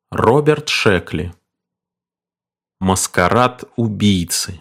Роберт Шекли. Маскарад убийцы.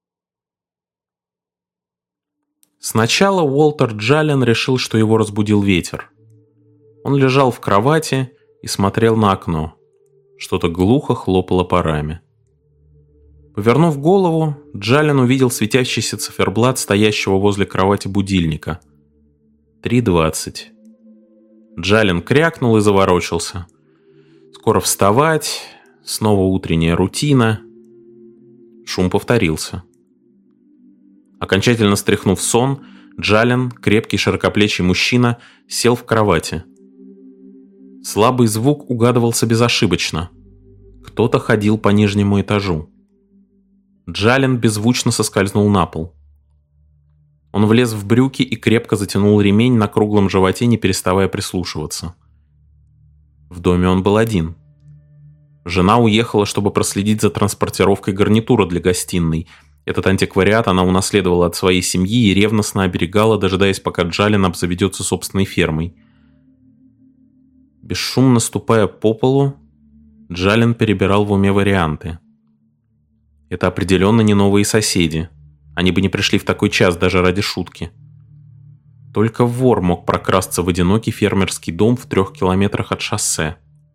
Сначала Уолтер Джален решил, что его разбудил ветер. Он лежал в кровати и смотрел на окно. Что-то глухо хлопало по раме. Повернув голову, Джален увидел светящийся циферблат стоящего возле кровати будильника. 3:20. Джален крякнул и заворочился. Скоро вставать, снова утренняя рутина. Шум повторился. Окончательно стряхнув сон, Джален, крепкий широкоплечий мужчина, сел в кровати. Слабый звук угадывался безошибочно. Кто-то ходил по нижнему этажу. Джален беззвучно соскользнул на пол. Он влез в брюки и крепко затянул ремень на круглом животе, не переставая прислушиваться. В доме он был один. Жена уехала, чтобы проследить за транспортировкой гарнитура для гостиной. Этот антиквариат она унаследовала от своей семьи и ревностно оберегала, дожидаясь, пока Джален обзаведется собственной фермой. Бесшумно ступая по полу, Джален перебирал в уме варианты. Это определенно не новые соседи. Они бы не пришли в такой час даже ради шутки. Только вор мог прокрасться в одинокий фермерский дом в 3 километрах от шоссе.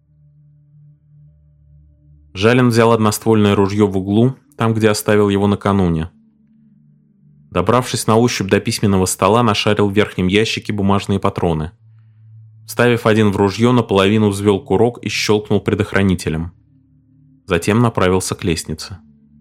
Джален взял одноствольное ружье в углу, там, где оставил его накануне. Добравшись на ощупь до письменного стола, нашарил в верхнем ящике бумажные патроны. Вставив один в ружье, наполовину взвел курок и щелкнул предохранителем. Затем направился к лестнице.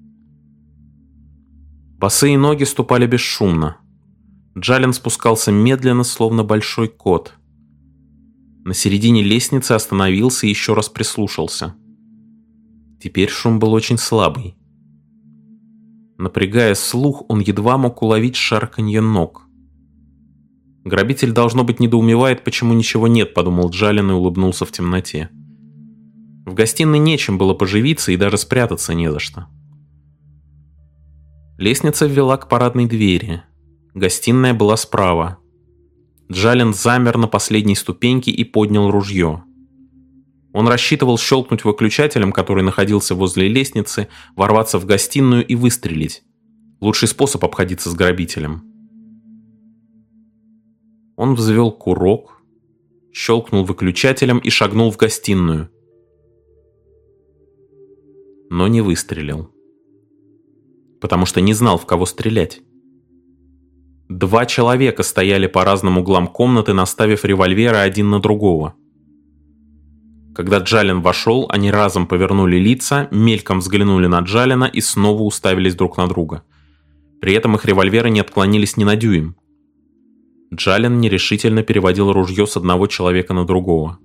Босые ноги ступали бесшумно. Джален спускался медленно, словно большой кот. На середине лестницы остановился и еще раз прислушался. Теперь шум был очень слабый. Напрягая слух, он едва мог уловить шарканье ног. «Грабитель, должно быть, недоумевает, почему ничего нет», — подумал Джален и улыбнулся в темноте. В гостиной нечем было поживиться и даже спрятаться не за что. Лестница ввела к парадной двери. Гостиная была справа. Джален замер на последней ступеньке и поднял ружье. Он рассчитывал щелкнуть выключателем, который находился возле лестницы, ворваться в гостиную и выстрелить. Лучший способ обходиться с грабителем. Он взвел курок, щелкнул выключателем и шагнул в гостиную. Но не выстрелил. Потому что не знал, в кого стрелять. 2 человека стояли по разным углам комнаты, наставив револьверы один на другого. Когда Джален вошел, они разом повернули лица, мельком взглянули на Джалена и снова уставились друг на друга. При этом их револьверы не отклонились ни на дюйм. Джален нерешительно переводил ружье с одного человека на другого.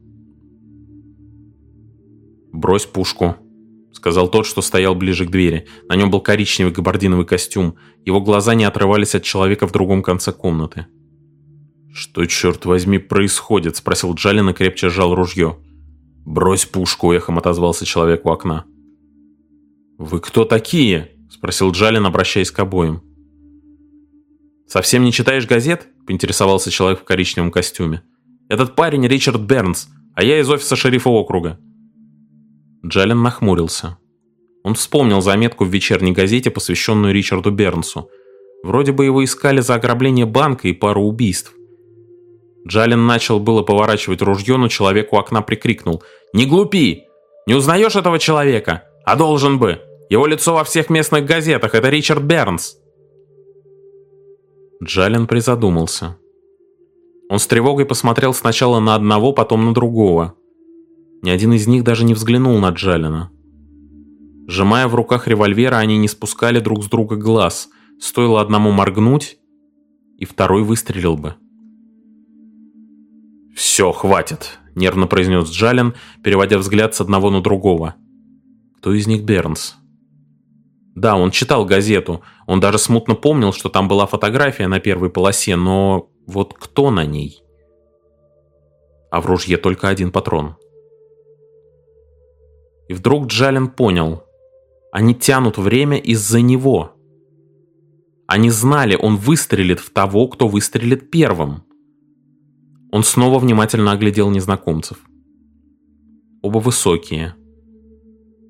«Брось пушку», — сказал тот, что стоял ближе к двери. На нем был коричневый габардиновый костюм. Его глаза не отрывались от человека в другом конце комнаты. «Что, черт возьми, происходит?» — спросил Джален и крепче сжал ружье. «Брось пушку», — эхом отозвался человек у окна. «Вы кто такие?» — спросил Джален, обращаясь к обоим. «Совсем не читаешь газет?» — поинтересовался человек в коричневом костюме. «Этот парень Ричард Бернс, а я из офиса шерифа округа». Джален нахмурился. Он вспомнил заметку в вечерней газете, посвященную Ричарду Бернсу. Вроде бы его искали за ограбление банка и пару убийств. Джален начал было поворачивать ружье, но человек у окна прикрикнул: «Не глупи! Не узнаешь этого человека? А должен бы! Его лицо во всех местных газетах! Это Ричард Бернс!» Джален призадумался. Он с тревогой посмотрел сначала на одного, потом на другого. Ни один из них даже не взглянул на Джалена. Сжимая в руках револьверы, они не спускали друг с друга глаз. Стоило одному моргнуть, и второй выстрелил бы. «Все, хватит», — нервно произнес Джален, переводя взгляд с одного на другого. Кто из них Бернс? Да, он читал газету. Он даже смутно помнил, что там была фотография на первой полосе, но вот кто на ней? А в ружье только один патрон. И вдруг Джален понял. Они тянут время из-за него. Они знали, он выстрелит в того, кто выстрелит первым. Он снова внимательно оглядел незнакомцев. Оба высокие,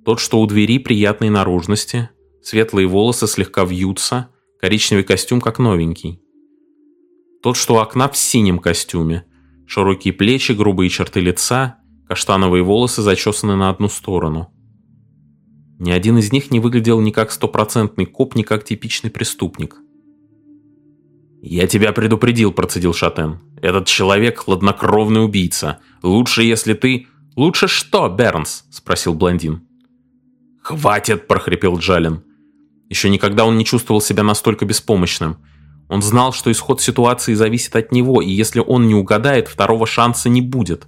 Тот, что у двери, приятной наружности, светлые волосы слегка вьются, коричневый костюм как новенький. Тот, что у окна, в синем костюме, широкие плечи, грубые черты лица, каштановые волосы зачесаны на одну сторону. Ни один из них не выглядел ни как стопроцентный коп, ни как типичный преступник. «Я тебя предупредил», – процедил Шатен. «Этот человек – хладнокровный убийца. Лучше, если ты...» «Лучше что, Бернс?» – спросил блондин. «Хватит!» – прохрипел Джален. Еще никогда он не чувствовал себя настолько беспомощным. Он знал, что исход ситуации зависит от него, и если он не угадает, второго шанса не будет.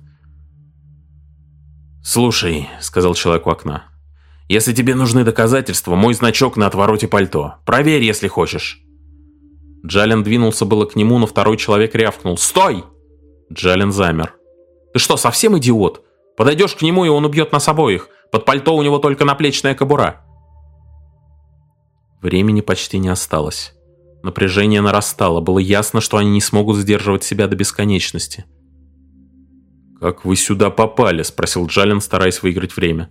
«Слушай», – сказал человек у окна, – «если тебе нужны доказательства, мой значок на отвороте пальто. Проверь, если хочешь». Джален двинулся было к нему, но второй человек рявкнул. «Стой!» Джален замер. «Ты что, совсем идиот? Подойдешь к нему, и он убьет нас обоих. Под пальто у него только наплечная кобура». Времени почти не осталось. Напряжение нарастало. Было ясно, что они не смогут сдерживать себя до бесконечности. «Как вы сюда попали?» – спросил Джален, стараясь выиграть время.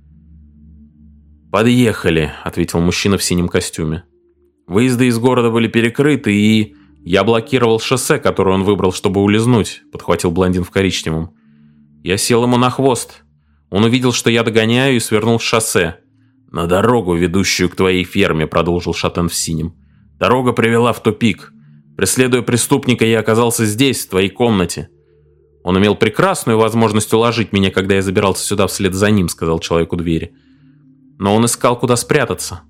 «Подъехали», – ответил мужчина в синем костюме. «Выезды из города были перекрыты, и...» «Я блокировал шоссе, которое он выбрал, чтобы улизнуть», – подхватил блондин в коричневом. «Я сел ему на хвост. Он увидел, что я догоняю, и свернул с шоссе. На дорогу, ведущую к твоей ферме», – продолжил Шатен в синем. «Дорога привела в тупик. Преследуя преступника, я оказался здесь, в твоей комнате. Он имел прекрасную возможность уложить меня, когда я забирался сюда вслед за ним», – сказал человек у двери. «Но он искал, куда спрятаться».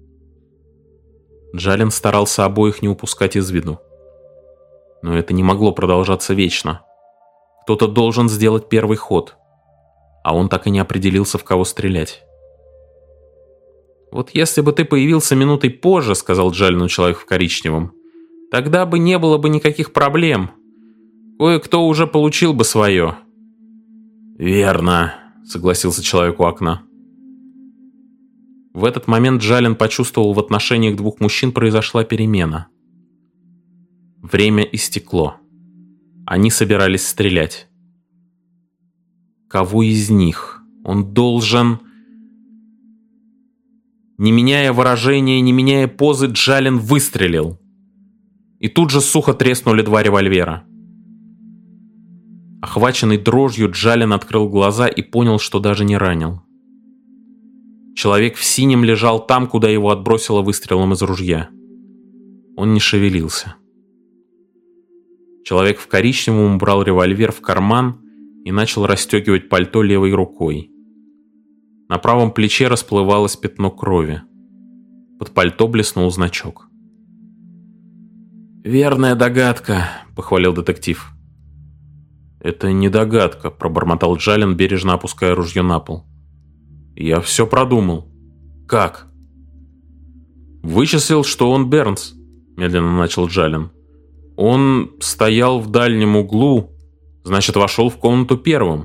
Джален старался обоих не упускать из виду. Но это не могло продолжаться вечно. Кто-то должен сделать первый ход, а он так и не определился, в кого стрелять. «Вот если бы ты появился минутой позже, — сказал Джалену человек в коричневом, — тогда бы не было бы никаких проблем. Кое-кто уже получил бы свое». «Верно», — согласился человек у окна. В этот момент Джален почувствовал, в отношениях двух мужчин произошла перемена. Время истекло. Они собирались стрелять. Кого из них? Он должен... Не меняя выражения, не меняя позы, Джален выстрелил. И тут же сухо треснули два револьвера. Охваченный дрожью, Джален открыл глаза и понял, что даже не ранил. Человек в синем лежал там, куда его отбросило выстрелом из ружья. Он не шевелился. Человек в коричневом убрал револьвер в карман и начал расстегивать пальто левой рукой. На правом плече расплывалось пятно крови. Под пальто блеснул значок. «Верная догадка», — похвалил детектив. «Это не догадка», — пробормотал Джален, бережно опуская ружье на пол. «Я все продумал». «Как?» «Вычислил, что он Бернс», — медленно начал Джален. «Он стоял в дальнем углу, значит, вошел в комнату первым».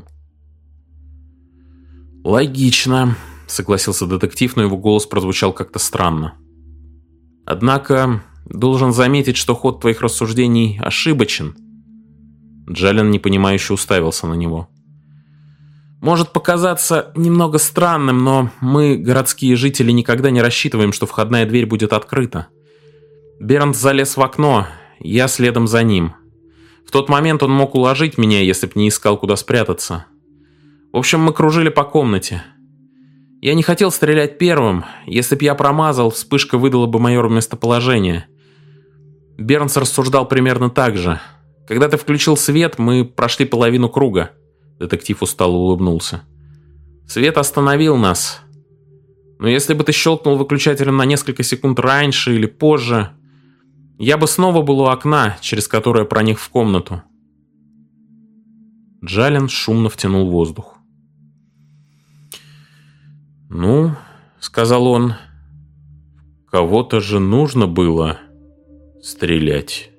«Логично», — согласился детектив, но его голос прозвучал как-то странно. «Однако, должен заметить, что ход твоих рассуждений ошибочен». Джален непонимающе уставился на него. «Может показаться немного странным, но мы, городские жители, никогда не рассчитываем, что входная дверь будет открыта. Бернс залез в окно, я следом за ним. В тот момент он мог уложить меня, если б не искал, куда спрятаться. В общем, мы кружили по комнате. Я не хотел стрелять первым. Если б я промазал, вспышка выдала бы мое местоположение. Бернс рассуждал примерно так же. Когда ты включил свет, мы прошли половину круга». Детектив устало улыбнулся. «Свет остановил нас. Но если бы ты щелкнул выключателем на несколько секунд раньше или позже, я бы снова был у окна, через которое проник в комнату». Джален шумно втянул воздух. «Ну, — сказал он, — кого-то же нужно было стрелять».